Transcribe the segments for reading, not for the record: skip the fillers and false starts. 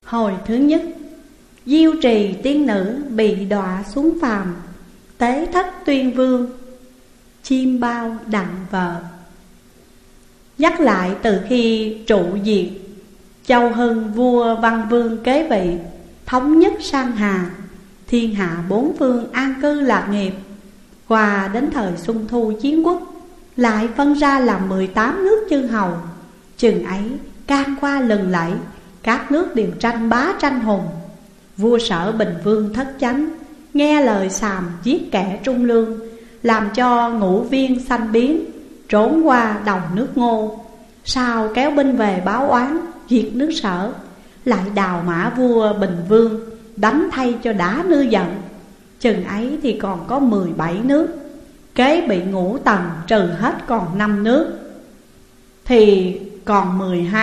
Hồi thứ nhất, Diêu Trì tiên nữ bị đọa xuống phàm, tế thất tuyên vương, chim bao đặng vợ. Nhắc lại từ khi trụ diệt Châu Hưng vua Văn Vương kế vị, thống nhất Sang Hà, thiên hạ bốn phương an cư lạc nghiệp. Qua đến thời Xuân Thu chiến quốc, lại phân ra làm 18 nước chư hầu. Chừng ấy can qua lừng lẫy, các nước đều tranh bá tranh hùng. Vua Sở Bình Vương thất chánh, nghe lời xàm giết kẻ trung lương, làm cho ngũ viên sanh biến, trốn qua đầu nước Ngô. Sau kéo binh về báo oán, diệt nước Sở, lại đào mã vua Bình Vương, đánh thay cho đã nư giận. Chừng ấy thì còn có 17 nước, kế bị Ngũ Tần trừ hết còn 5 nước, thì còn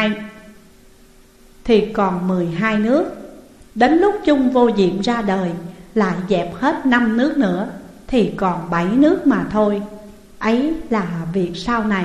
12 nước. Đến lúc Chung Vô Diệm ra đời, lại dẹp hết 5 nước nữa, thì còn 7 nước mà thôi. Ấy là việc sau này.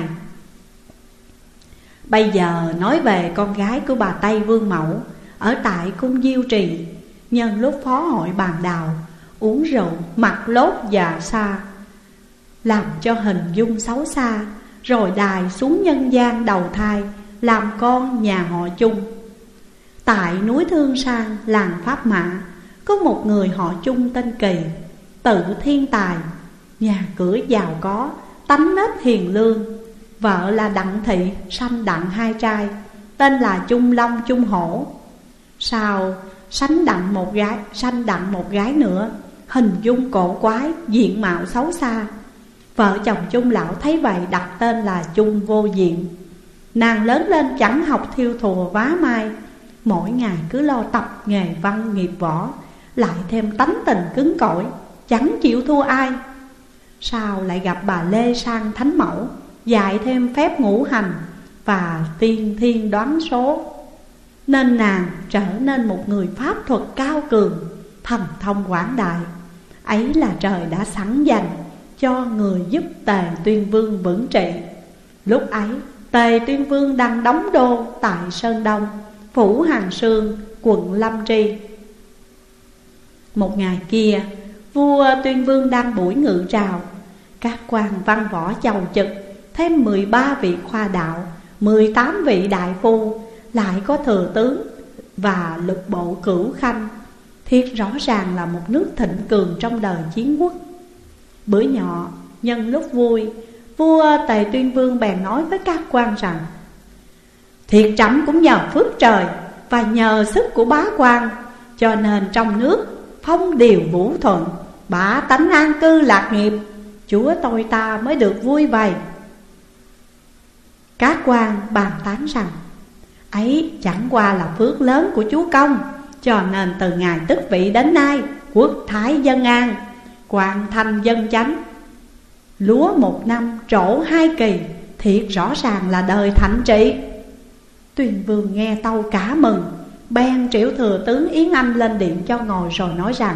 Bây giờ nói về con gái của bà Tây Vương Mẫu ở tại cung Diêu Trì. Nhân lúc phó hội bàn đào, uống rượu, mặc lốt già xa, làm cho hình dung xấu xa, rồi đài xuống nhân gian đầu thai, làm con nhà họ Chung. Tại núi Thương Sang, làng Pháp Mã, có một người họ Chung tên Kỳ, tự thiên tài, nhà cửa giàu có, tánh nết hiền lương. Vợ là Đặng Thị, sanh đặng 2 trai, tên là Chung Long, Chung Hổ. Sau sanh đặng một gái nữa, hình dung cổ quái, diện mạo xấu xa. Vợ chồng Chung lão thấy vậy đặt tên là Chung Vô Diện. Nàng lớn lên chẳng học thiêu thùa vá mai, mỗi ngày cứ lo tập nghề văn nghiệp võ, lại thêm tánh tình cứng cỏi, chẳng chịu thua ai. Sau lại gặp bà Lê Sang Thánh Mẫu, dạy thêm phép ngũ hành và tiên thiên đoán số, nên nàng trở nên một người pháp thuật cao cường, thần thông quảng đại. Ấy là trời đã sẵn dành cho người giúp Tề Tuyên Vương vững trị. Lúc ấy Tề Tuyên Vương đang đóng đô tại Sơn Đông, phủ Hàng Sương, quận Lâm Tri. Một ngày kia, vua Tuyên Vương đang buổi ngự trào, các quan văn võ chầu trực, thêm 13 vị khoa đạo, 18 vị đại phu, lại có thừa tướng và lục bộ cửu khanh. Thiệt rõ ràng là một nước thịnh cường trong đời chiến quốc. Bữa nhọ, nhân lúc vui, vua Tề Tuyên Vương bèn nói với các quan rằng: thiệt trẫm cũng nhờ phước trời và nhờ sức của bá quan, cho nên trong nước phong điều vũ thuận, bá tánh an cư lạc nghiệp, chúa tôi ta mới được vui vầy. Các quan bàn tán rằng: ấy chẳng qua là phước lớn của chúa công, cho nên từ ngày tức vị đến nay, quốc thái dân an, quan thanh dân chánh, lúa 1 năm trổ 2 kỳ, thiệt rõ ràng là đời thạnh trị. Tuyên Vương nghe tâu cả mừng, bèn triệu thừa tướng Yến Anh lên điện cho ngồi, rồi nói rằng: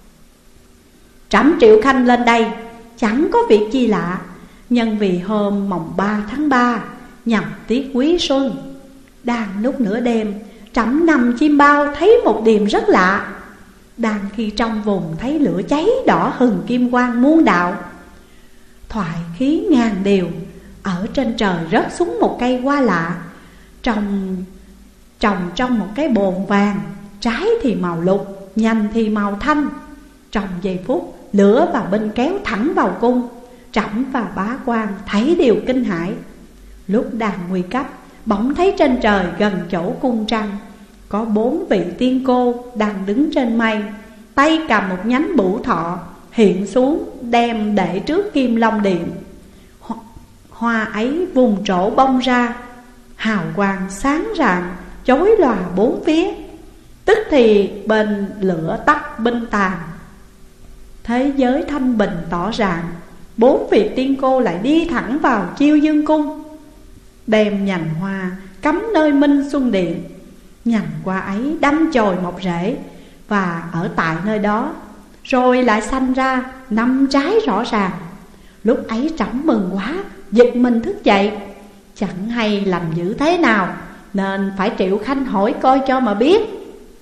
trẫm triệu khanh lên đây chẳng có việc chi lạ, nhân vì hôm mồng 3 tháng 3 nhằm tiết quý xuân, đang lúc nửa đêm, trẫm nằm chim bao thấy một điềm rất lạ. Đang khi trong vùng thấy lửa cháy đỏ hừng kim quang muôn đạo, thoại khí ngàn điều. Ở trên trời rớt xuống một cây hoa lạ, trồng trong một cái bồn vàng, trái thì màu lục, nhành thì màu thanh. Trong giây phút, lửa và binh kéo thẳng vào cung. Trẫm và bá quan thấy điều kinh hãi. Lúc đang nguy cấp, bỗng thấy trên trời gần chỗ cung trăng có 4 vị tiên cô đang đứng trên mây, tay cầm một nhánh bửu thọ hiện xuống, đem để trước Kim Long Điện. Hoa ấy vùng trổ bông ra, hào quang sáng rạng, chói lòa 4 phía. Tức thì bên lửa tắt binh tàn, thế giới thanh bình tỏ rạng. 4 vị tiên cô lại đi thẳng vào Chiêu Dương Cung, đem nhành hoa cắm nơi Minh Xuân Điện. Nhành hoa ấy đâm chồi mọc rễ và ở tại nơi đó, rồi lại sanh ra 5 trái rõ ràng. Lúc ấy trẫm mừng quá, giật mình thức dậy, chẳng hay làm dữ thế nào, nên phải triệu khanh hỏi coi cho mà biết.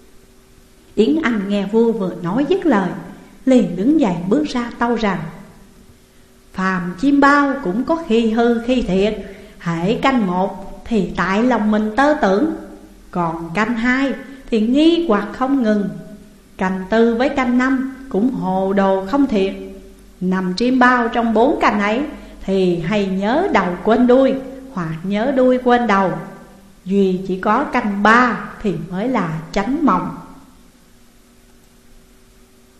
Yến Anh nghe vua vừa nói dứt lời, liền đứng dậy bước ra tâu rằng: phàm chim bao cũng có khi hư khi thiệt. Hễ canh một thì tại lòng mình tơ tưởng, còn canh hai thì nghi hoặc không ngừng. Canh tư với canh năm cũng hồ đồ không thiệt. Nằm chim bao trong 4 canh ấy thì hay nhớ đầu quên đuôi, hoặc nhớ đuôi quên đầu. Duy chỉ có canh 3 thì mới là chánh mộng.